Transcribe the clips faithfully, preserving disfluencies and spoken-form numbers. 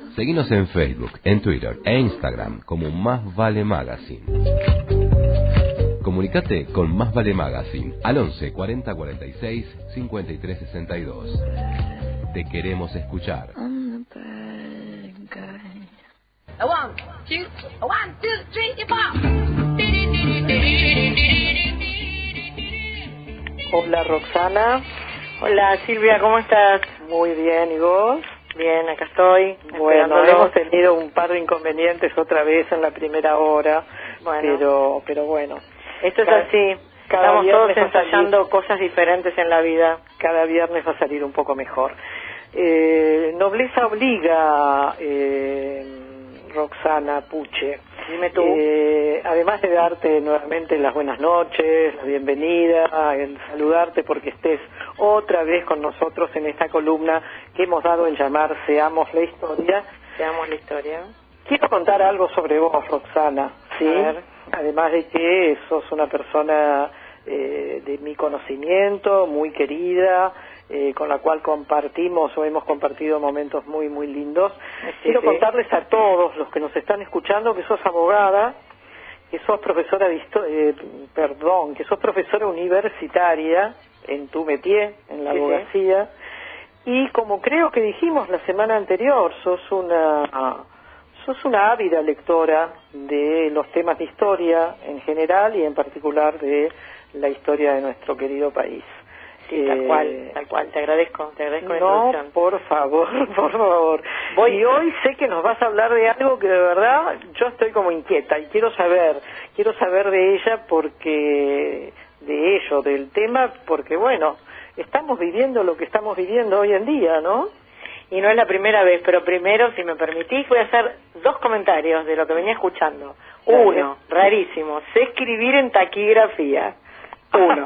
Seguinos en Facebook, en Twitter e Instagram como Más Vale Magazine. Comunicate con Más Vale Magazine al once cuarenta cuarenta y seis cincuenta y tres sesenta y dos. Te queremos escuchar. A one, two, a one, two, three, four. Hola Roxana. Hola Silvia, ¿cómo estás? Muy bien, ¿y vos? Bien, acá estoy. Bueno, hemos tenido un par de inconvenientes otra vez en la primera hora, bueno. pero pero bueno. Esto es cada, así, cada estamos todos ensayando salir, cosas diferentes en la vida. Cada viernes va a salir un poco mejor. Eh, nobleza obliga, eh, Roxana Puche. Dime tú. Eh, además de darte nuevamente las buenas noches, la bienvenida, el saludarte porque estés otra vez con nosotros en esta columna que hemos dado en llamar Seamos la Historia. Seamos la Historia. Quiero contar algo sobre vos, Roxana, ¿sí? A ver. Además de que sos una persona eh, de mi conocimiento, muy querida, eh, con la cual compartimos o hemos compartido momentos muy, muy lindos. Sí, Quiero sí. contarles a todos los que nos están escuchando que sos abogada, que sos profesora de historia, eh, perdón, que sos profesora universitaria en tu métier, en la Sí, abogacía, sí. Y como creo que dijimos la semana anterior, sos una... sos una ávida lectora de los temas de historia en general y en particular de la historia de nuestro querido país. Sí, tal eh, cual, tal cual, te agradezco, te agradezco la No, introducción. por favor, por favor. Voy. Y hoy sé que nos vas a hablar de algo que de verdad yo estoy como inquieta y quiero saber, quiero saber de ella porque, de ello, del tema, porque bueno, estamos viviendo lo que estamos viviendo hoy en día, ¿no? Y no es la primera vez, pero primero, si me permitís, voy a hacer dos comentarios de lo que venía escuchando. Dale. Uno, rarísimo, sé escribir en taquigrafía. Uno.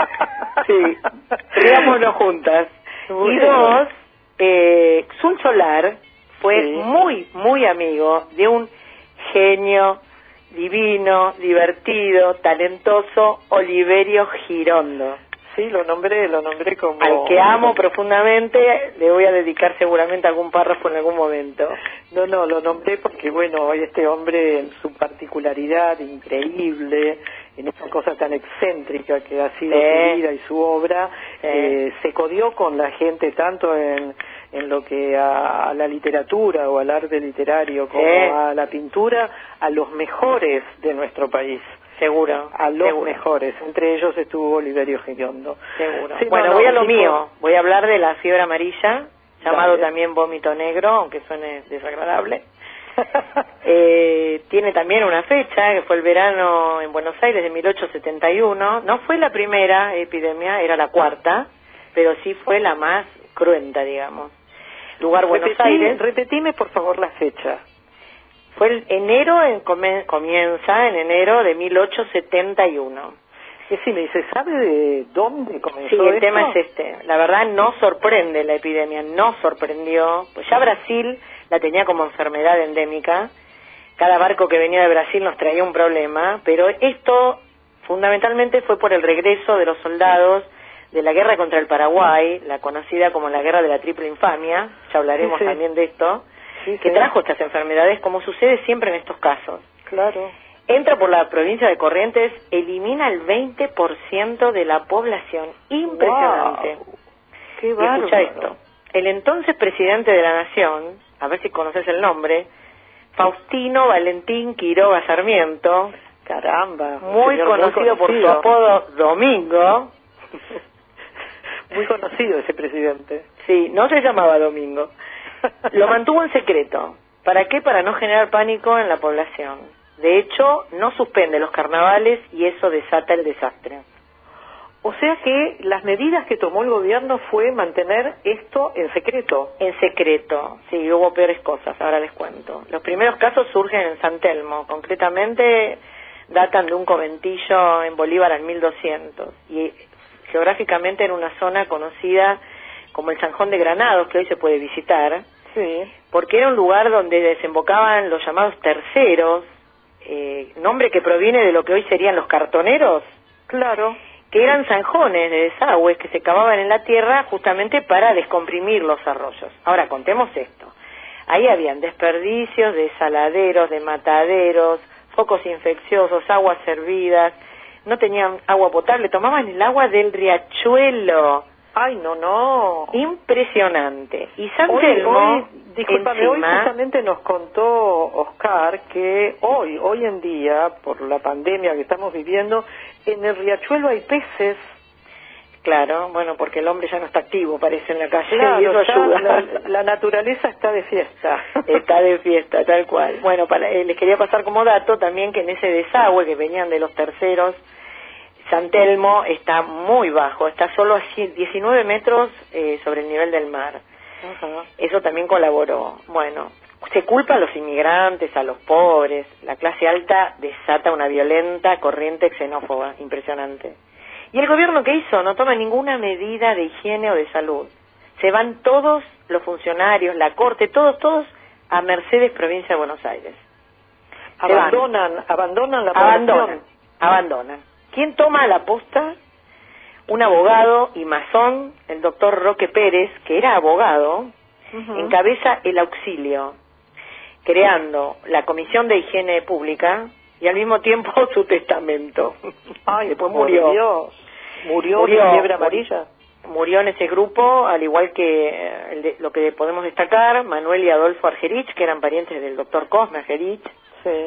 Sí, digámoslo juntas. Bueno. Y dos, eh, Sun Solar fue Sí. muy, muy amigo de un genio divino, divertido, talentoso, Oliverio Girondo. Sí, lo nombré, lo nombré como... Al que amo profundamente, le voy a dedicar seguramente algún párrafo en algún momento. No, no, lo nombré porque, bueno, este hombre en su particularidad increíble, en esa cosa tan excéntrica que ha sido Sí. su vida y su obra, Sí. eh, se codió con la gente tanto en, en lo que a, a la literatura o al arte literario como Sí. a la pintura, a los mejores de nuestro país. Seguro. A los seguro. mejores, entre ellos estuvo Oliverio Girondo. Seguro. Sí, bueno, no, no, voy a lo tipo- mío. Voy a hablar de la fiebre amarilla, llamado Dale. también vómito negro, aunque suene desagradable. eh, tiene también una fecha, que fue el verano en Buenos Aires de mil ochocientos setenta y uno. No fue la primera epidemia, era la cuarta, pero sí fue la más cruenta, digamos. Lugar Buenos Repetí- Aires. Repetime, por favor, la fecha. Fue el enero, en, come- comienza en enero de mil ochocientos setenta y uno. Es decir, me dice, ¿sabe de dónde comenzó Sí, el esto? tema es este. La verdad no sorprende la epidemia, no sorprendió. Pues ya Brasil la tenía como enfermedad endémica. Cada barco que venía de Brasil nos traía un problema, pero esto fundamentalmente fue por el regreso de los soldados de la guerra contra el Paraguay, la conocida como la guerra de la triple infamia, ya hablaremos Sí, sí. también de esto, Sí, que sí. trajo estas enfermedades, como sucede siempre en estos casos. Claro. Entra por la provincia de Corrientes, elimina el veinte por ciento de la población. Impresionante. Wow. Qué Y bárbaro. escucha esto. El entonces presidente de la Nación, a ver si conoces el nombre, Faustino Valentín Quiroga Sarmiento, Caramba. un muy señor conocido, por su conocido. apodo Domingo. Muy conocido ese presidente. Sí, no se llamaba Domingo. Lo mantuvo en secreto. ¿Para qué? Para no generar pánico en la población. De hecho, no suspende los carnavales y eso desata el desastre. O sea que las medidas que tomó el gobierno fue mantener esto en secreto. En secreto, sí, hubo peores cosas, ahora les cuento. Los primeros casos surgen en San Telmo, concretamente datan de un conventillo en Bolívar en mil doscientos, y geográficamente en una zona conocida como el Zanjón de Granados, que hoy se puede visitar, Sí. porque era un lugar donde desembocaban los llamados terceros, eh, nombre que proviene de lo que hoy serían los cartoneros, Claro. que eran zanjones de desagües que se cavaban en la tierra justamente para descomprimir los arroyos. Ahora, contemos esto. Ahí habían desperdicios de saladeros, de mataderos, focos infecciosos, aguas servidas, no tenían agua potable, tomaban el agua del riachuelo. Ay, no, no. Impresionante. Y San Hoy, Telmo, hoy, discúlpame, hoy encima, justamente nos contó Oscar que hoy, hoy en día, por la pandemia que estamos viviendo, en el riachuelo hay peces. claro, bueno, porque el hombre ya no está activo, parece, en la calle, Claro, y eso ya ayuda. La, la naturaleza está de fiesta. Está de fiesta, tal cual. Bueno, para, eh, les quería pasar como dato también que en ese desagüe que venían de los terceros, San Telmo está muy bajo, está solo a diecinueve metros eh, sobre el nivel del mar. Ajá. Eso también colaboró. Bueno, se culpa a los inmigrantes, a los pobres. La clase alta desata una violenta corriente xenófoba, impresionante. ¿Y el gobierno qué hizo? No toma ninguna medida de higiene o de salud. Se van todos los funcionarios, la corte, todos, todos a Mercedes, provincia de Buenos Aires. Se Abandonan, van. abandonan la Abandonan, población. abandonan. ¿Quién toma la posta? Un abogado y masón, el doctor Roque Pérez, que era abogado, Uh-huh. encabeza el auxilio, creando la Comisión de Higiene Pública y al mismo tiempo su testamento. Ay, después por murió. Dios. Murió, Murió, de fiebre murió. amarilla. Murió en ese grupo, al igual que eh, el de, lo que podemos destacar, Manuel y Adolfo Argerich, que eran parientes del doctor Cosme Argerich, Sí.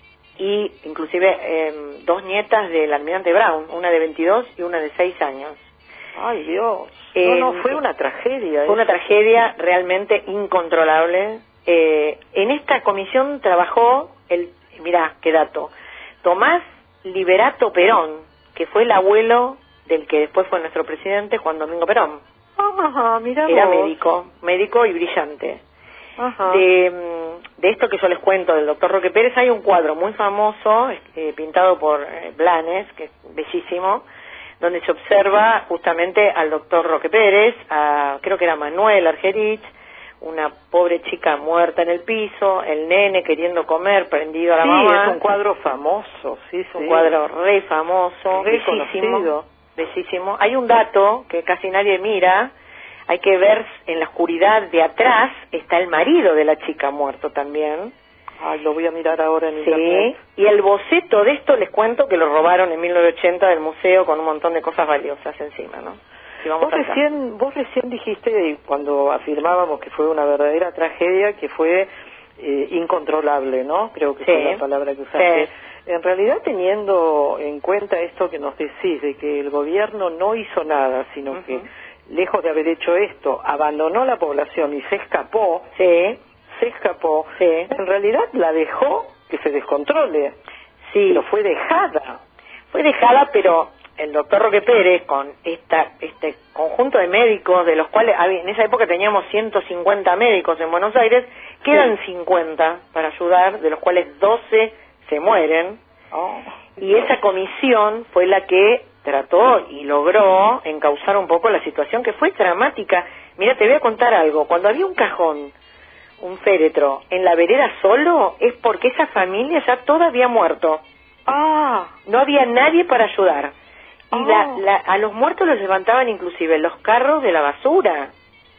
y inclusive eh, dos nietas del almirante Brown, una de veintidós y una de seis años. Ay, Dios. Eh, no, no, fue una tragedia. Fue una eso. tragedia realmente incontrolable. Eh, en esta comisión trabajó, el, mirá, qué dato, Tomás Liberato Perón, que fue el abuelo del que después fue nuestro presidente, Juan Domingo Perón. Ajá, mira Era vos. médico, médico y brillante. Ajá. De, de esto que yo les cuento del doctor Roque Pérez, hay un cuadro muy famoso, eh, pintado por eh, Blanes, que es bellísimo, donde se observa justamente al doctor Roque Pérez, a, creo que era Manuel Argerich, una pobre chica muerta en el piso, el nene queriendo comer, prendido a la Sí, mamá. es un cuadro famoso, sí, Es un sí. cuadro re famoso, Re bellísimo, conocido. bellísimo. Hay un dato que casi nadie mira, hay que ver en la oscuridad de atrás, está el marido de la chica muerto también. Ay, lo voy a mirar ahora en Sí, internet. y el boceto de esto les cuento que lo robaron en mil novecientos ochenta del museo con un montón de cosas valiosas encima, ¿no? Si vamos Vos acá. recién, vos recién dijiste, cuando afirmábamos que fue una verdadera tragedia, que fue eh, incontrolable, ¿no? Creo que Sí. fue la palabra que usaste. Sí. En realidad, teniendo en cuenta esto que nos decís, de que el gobierno no hizo nada, sino Ujú. que, lejos de haber hecho esto, abandonó la población y se escapó, Sí, se escapó, sí, en realidad la dejó que se descontrole, sí. pero fue dejada. Fue dejada, pero el doctor Roque Pérez, con esta este conjunto de médicos, de los cuales había- en esa época teníamos ciento cincuenta médicos en Buenos Aires, quedan Sí. cincuenta para ayudar, de los cuales doce se mueren, Oh. y esa comisión fue la que trató y logró encauzar un poco la situación, que fue dramática. Mira, te voy a contar algo. Cuando había un cajón, un féretro, en la vereda solo, es porque esa familia ya toda había muerto. Ah, No había nadie para ayudar. Y Oh. la, la, a los muertos los levantaban inclusive los carros de la basura.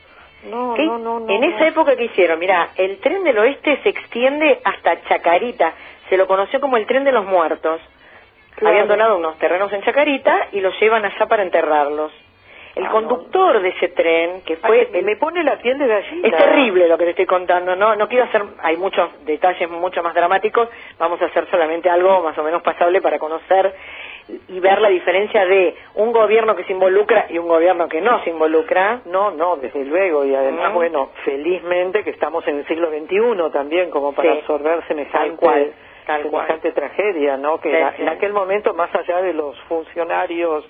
no, ¿Qué- no, no, no. en esa no. época, ¿qué hicieron? Mirá, el tren del oeste se extiende hasta Chacarita. Se lo conoció como el tren de los muertos. Claro. Habían donado unos terrenos en Chacarita y los llevan allá para enterrarlos. El Ah, conductor de ese tren, que fue... Ay, el- me pone la piel de gallina. Es terrible lo que te estoy contando, no no quiero hacer, hay muchos detalles mucho más dramáticos, vamos a hacer solamente algo más o menos pasable para conocer y ver la diferencia de un gobierno que se involucra y un gobierno que no se involucra. No, no, desde luego, y además, Mm. bueno, felizmente que estamos en el siglo veintiuno también, como para Sí. absorber semejante, Tal cual, tal semejante tragedia, ¿no? Que Sí, la- sí. en aquel momento, más allá de los funcionarios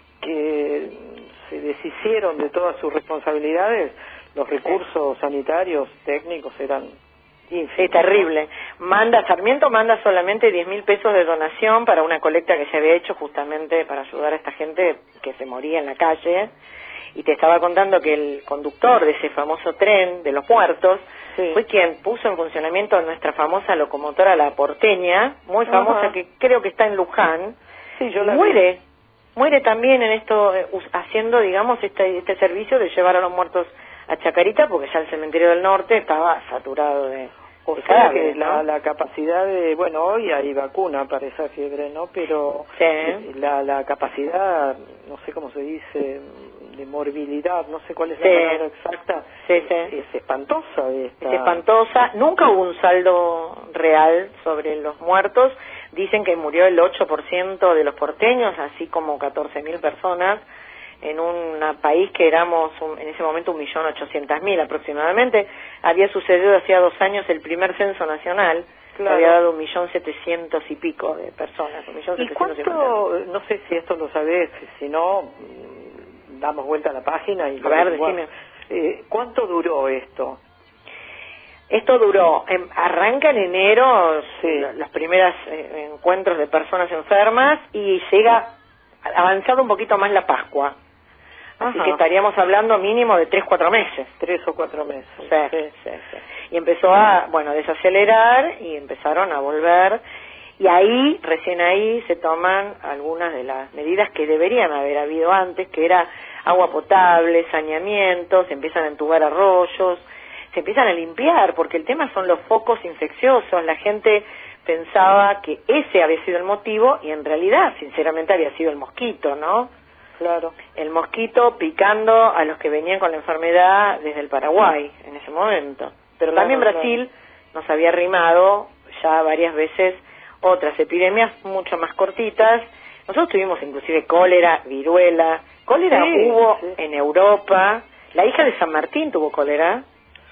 que se deshicieron de todas sus responsabilidades, los recursos sanitarios, técnicos eran ínfimos. Es terrible. Manda, Sarmiento manda solamente diez mil pesos de donación para una colecta que se había hecho justamente para ayudar a esta gente que se moría en la calle. Y te estaba contando que el conductor de ese famoso tren de los muertos Sí. fue quien puso en funcionamiento nuestra famosa locomotora La Porteña, muy famosa, Ajá. que creo que está en Luján. Sí, yo Y la vi. muere, muere también en esto, eh, us- haciendo, digamos, este, este servicio de llevar a los muertos a Chacarita porque ya el cementerio del norte estaba saturado de, o de sea cadáveres, que ¿no? la, la capacidad de, bueno, hoy hay vacuna para esa fiebre, ¿no? Pero Sí. la, la capacidad, no sé cómo se dice, de morbilidad, no sé cuál es la Sí. palabra exacta, Sí, sí. es espantosa. Esta... Es espantosa. Nunca hubo un saldo real sobre los muertos. Dicen que murió el ocho por ciento de los porteños, así como catorce mil personas, en un país que éramos un, en ese momento un millón ochocientas mil aproximadamente. Había sucedido hacía dos años el primer censo nacional, Claro. había dado un millón setecientos y pico de personas. Un millón ¿Y setecientos cuánto, no sé si esto lo sabés, si no, damos vuelta a la página y... A ver, decime. Eh, ¿Cuánto duró esto? Esto duró, en, arranca en enero Sí. lo- los primeros eh, encuentros de personas enfermas y llega avanzado un poquito más la Pascua. Así Ajá. que estaríamos hablando mínimo de tres, cuatro meses. Tres o cuatro meses. Sí, sí, sí. Y empezó a, bueno, desacelerar y empezaron a volver. Y ahí, recién ahí, se toman algunas de las medidas que deberían haber habido antes, que era agua potable, saneamiento, se empiezan a entubar arroyos, se empiezan a limpiar, porque el tema son los focos infecciosos. La gente pensaba que ese había sido el motivo y en realidad, sinceramente, había sido el mosquito, ¿no? Claro. El mosquito picando a los que venían con la enfermedad desde el Paraguay en ese momento. Pero Claro, también Brasil nos había arrimado ya varias veces otras epidemias mucho más cortitas. Nosotros tuvimos inclusive cólera, viruela. Cólera Sí, hubo sí. en Europa. La hija de San Martín tuvo cólera.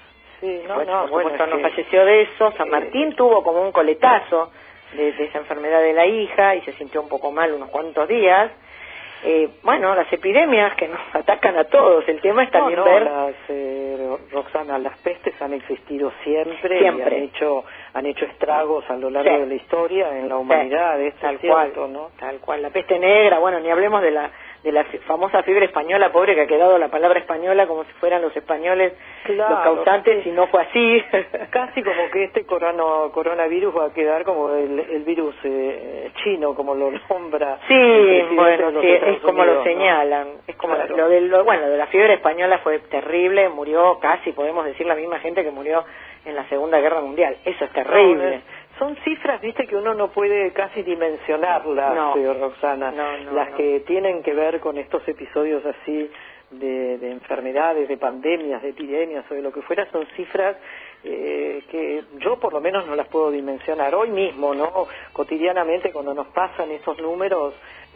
Sí, no, Pues, no, por bueno, supuesto es no que- falleció de eso. San eh, Martín tuvo como un coletazo de, de esa enfermedad de la hija y se sintió un poco mal unos cuantos días. Eh, bueno, las epidemias que nos atacan a todos, el tema es No, también no, ver... las, eh, Roxana, las pestes han existido siempre, Siempre. y han hecho, han hecho estragos a lo largo Sí. de la historia en la humanidad, esto tal es cierto, cual, ¿no? tal cual. La peste negra, bueno, ni hablemos de la de la fi- famosa fiebre española, pobre, que ha quedado la palabra española como si fueran los españoles Claro, los causantes, sí. y no fue así. Casi como que este corona, coronavirus va a quedar como el, el virus eh, chino, como lo nombra. Sí, el presidente bueno, de los sí, es Estados como lo Unidos, ¿no? señalan. Es como Claro. lo de lo, bueno, lo de la fiebre española fue terrible, murió casi, podemos decir, la misma gente que murió en la Segunda Guerra Mundial. Eso es terrible. No, es- son cifras, viste, que uno no puede casi dimensionarlas, No. eh, Roxana. No, no, Las no. que tienen que ver con estos episodios así de, de enfermedades, de pandemias, de epidemias o de lo que fuera, son cifras eh, que yo por lo menos no las puedo dimensionar. Hoy mismo, ¿no? Cotidianamente cuando nos pasan estos números,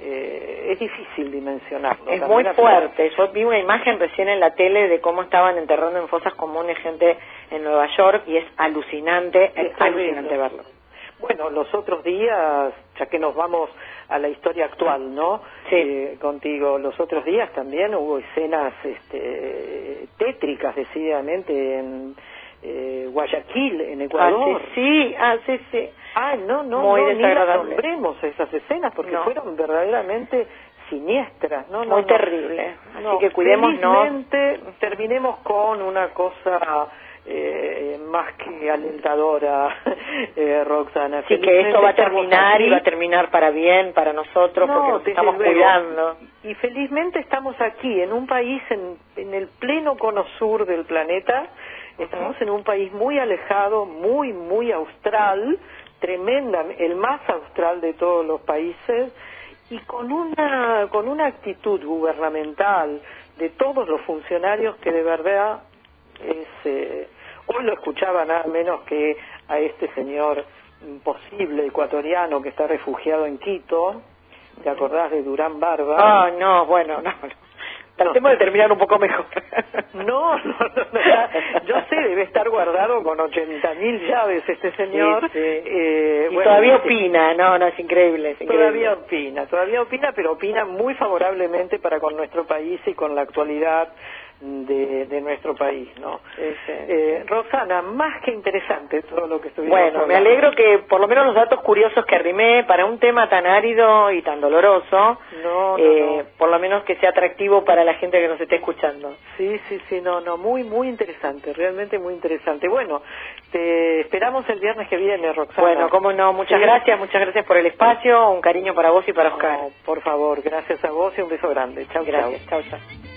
eh, es difícil dimensionarlos. Es La muy verdad, fuerte. Yo vi una imagen recién en la tele de cómo estaban enterrando en fosas comunes gente en Nueva York y es alucinante, es, Es terrible. alucinante verlo. Bueno, los otros días, ya que nos vamos a la historia actual, ¿no? Sí. Eh, contigo, los otros días también hubo escenas este, tétricas, decididamente, en eh, Guayaquil, en Ecuador. Ah, sí, sí, ah, sí, sí. Ah, no, no, Muy no, ni las desagradable. nombremos esas escenas porque No. fueron verdaderamente siniestras, ¿no? no Muy no. terrible. Así No, que cuidémonos. felizmente terminemos con una cosa eh, más que alentadora, eh, Roxana. Sí, que esto va a Felizmente terminar estamos y va a aquí. terminar para bien, para nosotros, No, porque nos desde estamos luego. cuidando. Y felizmente estamos aquí, en un país, en, en el pleno cono sur del planeta. Estamos en un país muy alejado, muy, muy austral, tremenda, el más austral de todos los países, y con una, con una actitud gubernamental de todos los funcionarios que de verdad es... Eh, hoy lo escuchaba nada menos que a este señor imposible ecuatoriano que está refugiado en Quito. ¿Te acordás de Durán Barba? Ah, no, bueno, no, no. Tratemos de terminar un poco mejor. No, no, no, no, ya- yo sé, debe estar guardado con ochenta mil llaves este señor. Sí, sí. Eh, Y bueno, todavía este, opina, no, no, es increíble, es increíble. Todavía opina, todavía opina, pero opina muy favorablemente para con nuestro país y con la actualidad de, de nuestro país, ¿no? Sí, sí. Eh, Roxana, más que interesante todo lo que estuvimos Bueno, me hablando. alegro que por lo menos los datos curiosos que arrimé para un tema tan árido y tan doloroso, No, no, eh, no. por lo menos que sea atractivo para la gente que nos esté escuchando. Sí, sí, sí, no, no, muy, muy interesante, realmente muy interesante. Bueno, te esperamos el viernes que viene, Roxana. Bueno, cómo no, muchas Sí. gracias, muchas gracias por el espacio, un cariño para vos y para Oscar. No, por favor, gracias a vos y un beso grande. Chau, chau. Gracias, chao, chao.